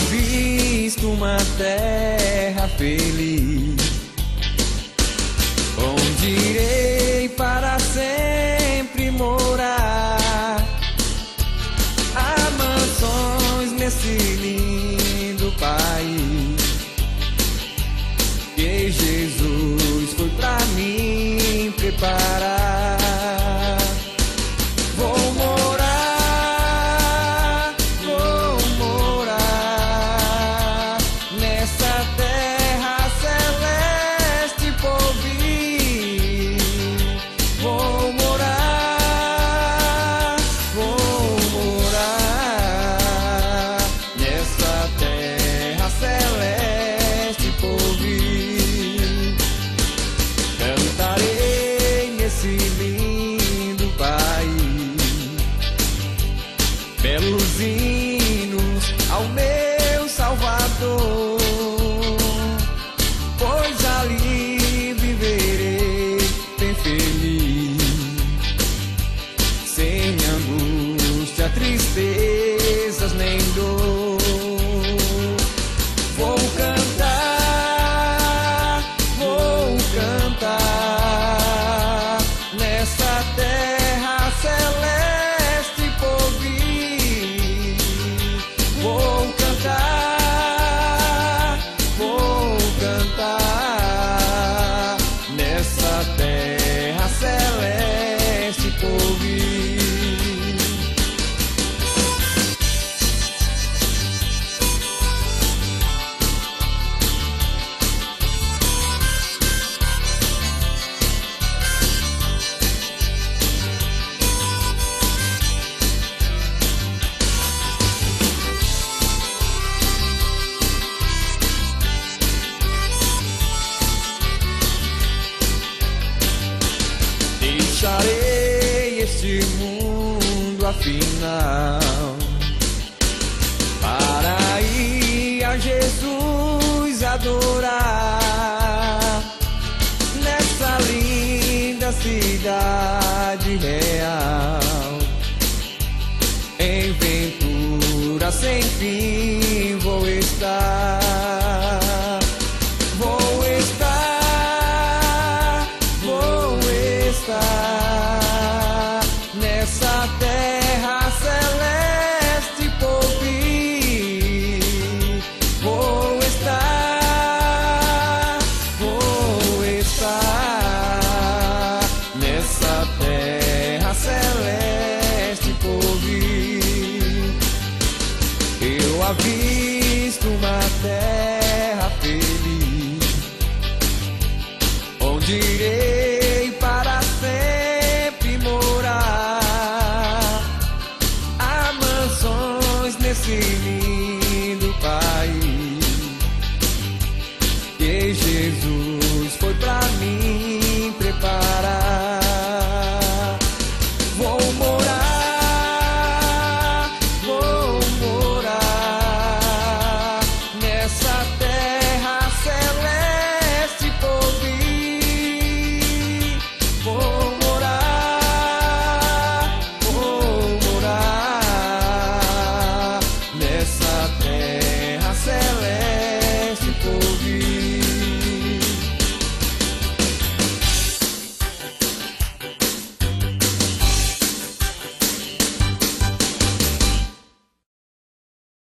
avisto uma terra feliz, onde irei para sempre morar. Há mansões nesse lindo país que Jesus foi pra mim preparar. Vou morar nessa terra celeste por vir. Vou morar nessa terra celeste por vir. Cantarei nesse lindo país belos hinos ao meu Salvador, pois ali viverei bem feliz, sem angústia, tristezas nem dor. Vou cantar nessa terra celeste por vir. Vou cantar nessa terra celeste por vir. Deixarei este mundo afinal para ir a Jesus adorar nessa linda cidade real. Em ventura sem fim vou estar. Vou estar nessa terra celeste por vir. Vou estar nessa terra celeste por vir. Eu avisto uma terra feliz, onde irei para sempre morar. Há mansões nesse lindo